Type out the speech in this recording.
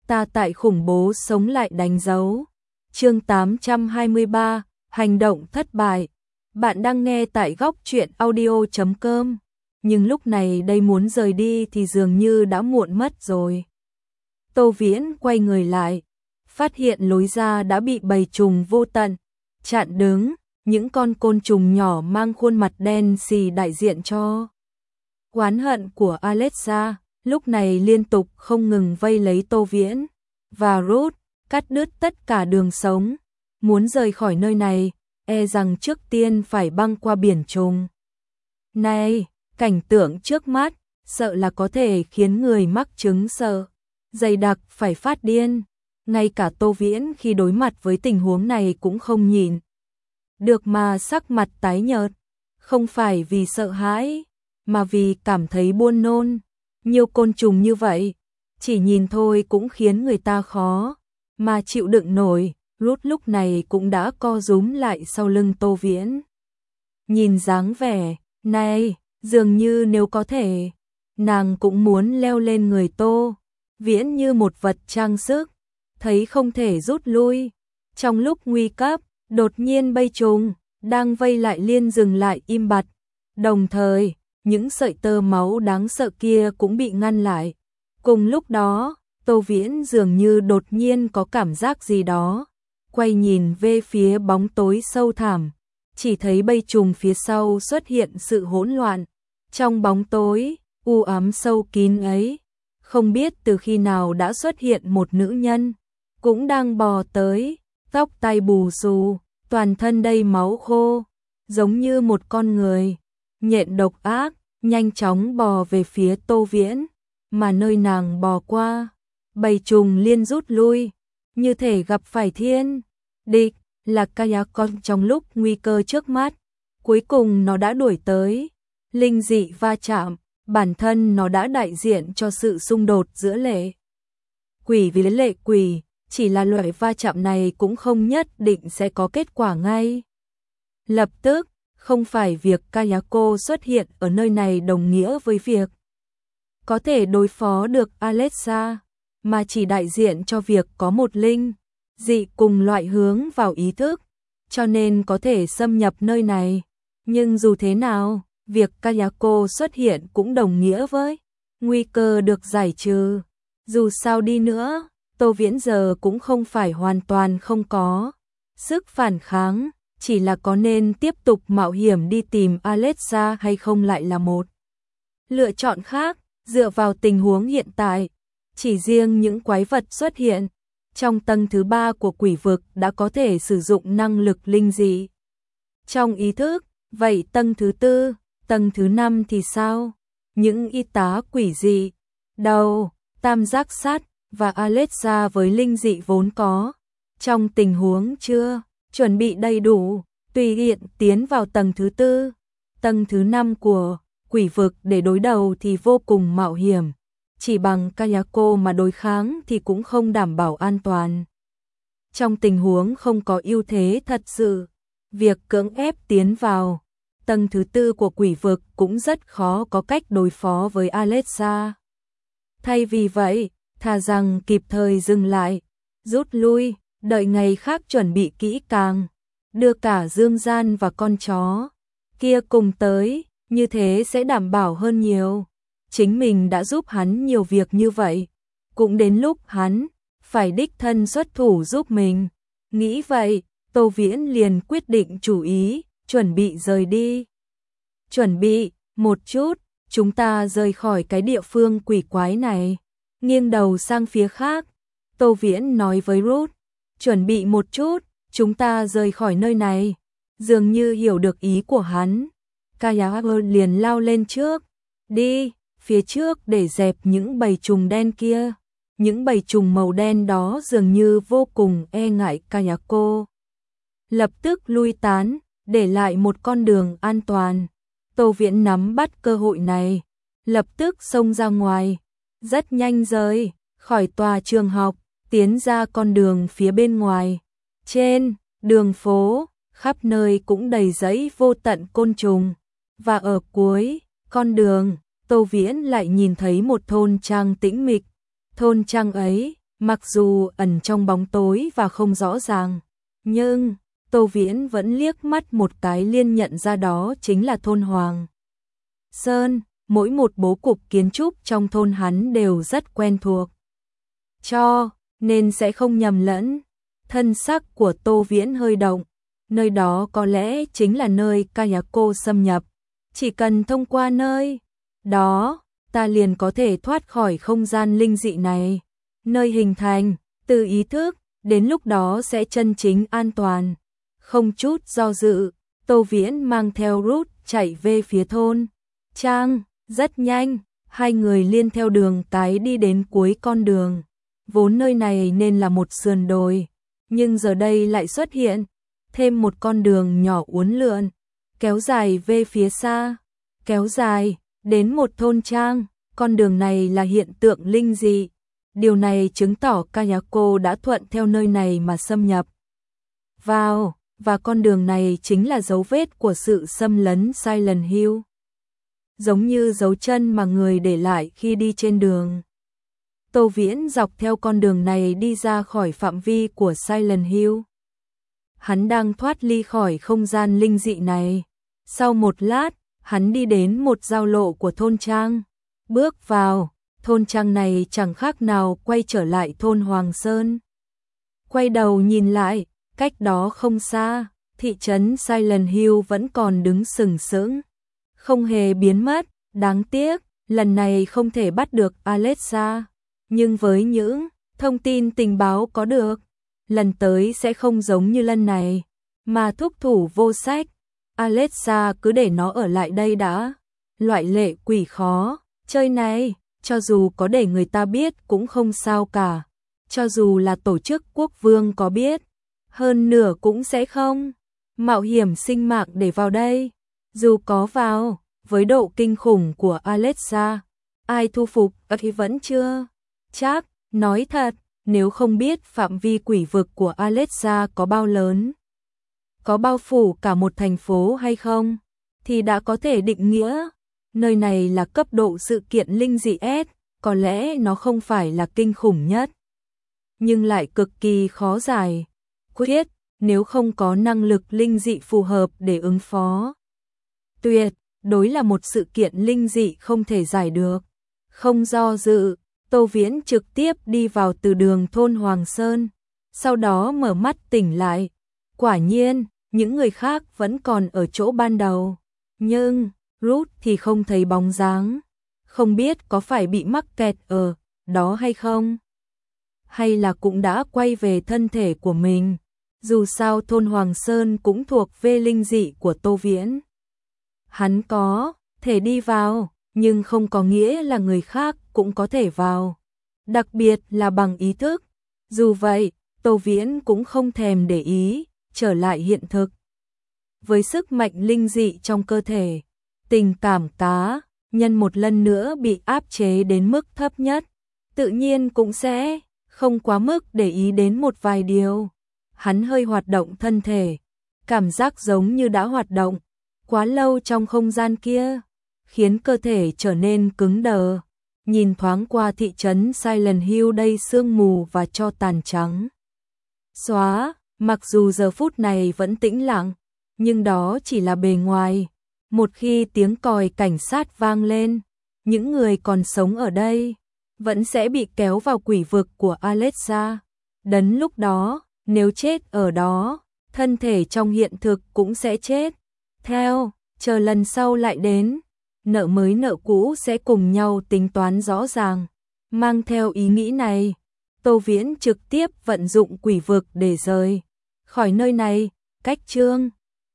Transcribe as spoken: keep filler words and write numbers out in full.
ta tại khủng bố sống lại đánh dấu. Chương tám trăm hai mươi ba, hành động thất bại. Bạn đang nghe tại góc truyện audio chấm com. Nhưng lúc này đây muốn rời đi thì dường như đã muộn mất rồi. Tô Viễn quay người lại, phát hiện lối ra đã bị bầy trùng vô tận chặn đứng, những con côn trùng nhỏ mang khuôn mặt đen xì đại diện cho oán hận của Alexa, lúc này liên tục không ngừng vây lấy Tô Viễn và Ruth, cắt đứt tất cả đường sống. Muốn rời khỏi nơi này, e rằng trước tiên phải băng qua biển trùng. Này, cảnh tượng trước mắt, sợ là có thể khiến người mắc chứng sợ dày đặc phải phát điên. Ngay cả Tô Viễn khi đối mặt với tình huống này cũng không nhịn được mà sắc mặt tái nhợt, không phải vì sợ hãi, mà vì cảm thấy buồn nôn. Nhiều côn trùng như vậy, chỉ nhìn thôi cũng khiến người ta khó mà chịu đựng nổi. Ruth lúc này cũng đã co rúm lại sau lưng Tô Viễn. Nhìn dáng vẻ này, dường như nếu có thể, nàng cũng muốn leo lên người Tô Viễn như một vật trang sức, thấy không thể rút lui. Trong lúc nguy cấp, đột nhiên bầy trùng đang vây lại liên dừng lại im bặt, đồng thời những sợi tơ máu đáng sợ kia cũng bị ngăn lại. Cùng lúc đó, Tô Viễn dường như đột nhiên có cảm giác gì đó, quay nhìn về phía bóng tối sâu thẳm, chỉ thấy bầy trùng phía sau xuất hiện sự hỗn loạn. Trong bóng tối u ám sâu kín ấy, không biết từ khi nào đã xuất hiện một nữ nhân, cũng đang bò tới, tóc tai bù xù, toàn thân đầy máu khô, giống như một con người nhện độc ác, nhanh chóng bò về phía Tô Viễn, mà nơi nàng bò qua, bầy trùng liên rút lui, như thể gặp phải thiên địch. Là Kayakon trong lúc nguy cơ trước mắt, cuối cùng nó đã đuổi tới. Linh dị va chạm, bản thân nó đã đại diện cho sự xung đột giữa lệ quỷ với lệ quỷ, chỉ là loại va chạm này cũng không nhất định sẽ có kết quả ngay lập tức. Không phải việc Kayako xuất hiện ở nơi này đồng nghĩa với việc có thể đối phó được Alexa, mà chỉ đại diện cho việc có một linh dị cùng loại hướng vào ý thức, cho nên có thể xâm nhập nơi này. Nhưng dù thế nào, việc Kayako xuất hiện cũng đồng nghĩa với nguy cơ được giải trừ. Dù sao đi nữa, Tô Viễn giờ cũng không phải hoàn toàn không có sức phản kháng, chỉ là có nên tiếp tục mạo hiểm đi tìm Alexa hay không lại là một lựa chọn khác. Dựa vào tình huống hiện tại, chỉ riêng những quái vật xuất hiện trong tầng thứ ba của quỷ vực đã có thể sử dụng năng lực linh dị trong ý thức, vậy tầng thứ tư, tầng thứ năm thì sao? Những y tá quỷ dị, đầu, tam giác sắt và Alexa với linh dị vốn có, trong tình huống chưa chuẩn bị đầy đủ, tùy tiện tiến vào tầng thứ tư, tầng thứ năm của quỷ vực để đối đầu thì vô cùng mạo hiểm. Chỉ bằng Kayako mà đối kháng thì cũng không đảm bảo an toàn. Trong tình huống không có ưu thế thật sự, việc cưỡng ép tiến vào tầng thứ tư của quỷ vực cũng rất khó có cách đối phó với Alexa. Thay vì vậy, thà rằng kịp thời dừng lại, rút lui, đợi ngày khác chuẩn bị kỹ càng, đưa cả Dương Gian và con chó kia cùng tới, như thế sẽ đảm bảo hơn nhiều. Chính mình đã giúp hắn nhiều việc như vậy, cũng đến lúc hắn phải đích thân xuất thủ giúp mình. Nghĩ vậy, Tô Viễn liền quyết định chủ ý, chuẩn bị rời đi. Chuẩn bị một chút, chúng ta rời khỏi cái địa phương quỷ quái này. Nghiêng đầu sang phía khác, Tô Viễn nói với Ruth, chuẩn bị một chút, chúng ta rời khỏi nơi này. Dường như hiểu được ý của hắn, Kayako liền lao lên trước, đi phía trước để dẹp những bầy trùng đen kia. Những bầy trùng màu đen đó dường như vô cùng e ngại Kayako, lập tức lui tán, để lại một con đường an toàn. Tô Viễn nắm bắt cơ hội này, lập tức xông ra ngoài, rất nhanh rời khỏi tòa trường học, tiến ra con đường phía bên ngoài. Trên đường phố, khắp nơi cũng đầy rẫy vô tận côn trùng, và ở cuối con đường, Tô Viễn lại nhìn thấy một thôn trang tĩnh mịch. Thôn trang ấy Mặc dù ẩn trong bóng tối và không rõ ràng, nhưng Tô Viễn vẫn liếc mắt một cái liền nhận ra đó chính là thôn Hoàng Sơn, mỗi một bố cục kiến trúc trong thôn hắn đều rất quen thuộc. Cho nên sẽ không nhầm lẫn. Thân sắc của Tô Viễn hơi động, nơi đó có lẽ chính là nơi Kayako xâm nhập. Chỉ cần thông qua nơi đó, ta liền có thể thoát khỏi không gian linh dị này. Nơi hình thành từ ý thức, đến lúc đó sẽ chân chính an toàn. Không chút do dự, Tô Viễn mang theo Ruth chạy về phía thôn Trang. Rất nhanh, hai người liên theo đường cái đi đến cuối con đường. Vốn nơi này nên là một sườn đồi, nhưng giờ đây lại xuất hiện thêm một con đường nhỏ uốn lượn, kéo dài về phía xa, kéo dài đến một thôn trang. Con đường này là hiện tượng linh dị. Điều này chứng tỏ Kayako đã thuận theo nơi này mà xâm nhập vào, và con đường này chính là dấu vết của sự xâm lấn Silent Hill. Giống như dấu chân mà người để lại khi đi trên đường. Tô Viễn dọc theo con đường này đi ra khỏi phạm vi của Silent Hill. Hắn đang thoát ly khỏi không gian linh dị này. Sau một lát, hắn đi đến một giao lộ của thôn trang. Bước vào, thôn trang này chẳng khác nào quay trở lại thôn Hoàng Sơn. Quay đầu nhìn lại, cách đó không xa, thị trấn Silent Hill vẫn còn đứng sừng sững, không hề biến mất. Đáng tiếc, lần này không thể bắt được Alexa. Nhưng với những thông tin tình báo có được, lần tới sẽ không giống như lần này. Mà thúc thủ vô sách, Alexa cứ để nó ở lại đây đã. Loại lệ quỷ khó chơi này, cho dù có để người ta biết cũng không sao cả. Cho dù là tổ chức quốc vương có biết, hơn nửa cũng sẽ không mạo hiểm sinh mạng để vào đây. Dù có vào, với độ kinh khủng của Alexa, ai thu phục thì vẫn chưa chắc. Nói thật, nếu không biết phạm vi quỷ vực của Alexa có bao lớn, có bao phủ cả một thành phố hay không, thì đã có thể định nghĩa nơi này là cấp độ sự kiện linh dị S. Có lẽ nó không phải là kinh khủng nhất, nhưng lại cực kỳ khó giải quyết nếu không có năng lực linh dị phù hợp để ứng phó. Tuyệt đối là một sự kiện linh dị không thể giải được. Không do dự, Tô Viễn trực tiếp đi vào từ đường thôn Hoàng Sơn, sau đó mở mắt tỉnh lại. Quả nhiên, những người khác vẫn còn ở chỗ ban đầu, nhưng Ruth thì không thấy bóng dáng. Không biết có phải bị mắc kẹt ở đó hay không, hay là cũng đã quay về thân thể của mình. Dù sao thôn Hoàng Sơn cũng thuộc về linh dị của Tô Viễn. Hắn có thể đi vào, nhưng không có nghĩa là người khác cũng có thể vào, đặc biệt là bằng ý thức. Dù vậy, Tô Viễn cũng không thèm để ý, trở lại hiện thực. Với sức mạnh linh dị trong cơ thể, tình cảm cá nhân một lần nữa bị áp chế đến mức thấp nhất, tự nhiên cũng sẽ không quá mức để ý đến một vài điều. Hắn hơi hoạt động thân thể, cảm giác giống như đã hoạt động quá lâu trong không gian kia, khiến cơ thể trở nên cứng đờ. Nhìn thoáng qua thị trấn Silent Hill đầy sương mù và tro tàn trắng xóa, mặc dù giờ phút này vẫn tĩnh lặng, nhưng đó chỉ là bề ngoài. Một khi tiếng còi cảnh sát vang lên, những người còn sống ở đây vẫn sẽ bị kéo vào quỷ vực của Alexa. Đến lúc đó, nếu chết ở đó, thân thể trong hiện thực cũng sẽ chết theo. Chờ lần sau lại đến, nợ mới nợ cũ sẽ cùng nhau tính toán rõ ràng. Mang theo ý nghĩ này, Tô Viễn trực tiếp vận dụng quỷ vực để rời khỏi nơi này. Cách chương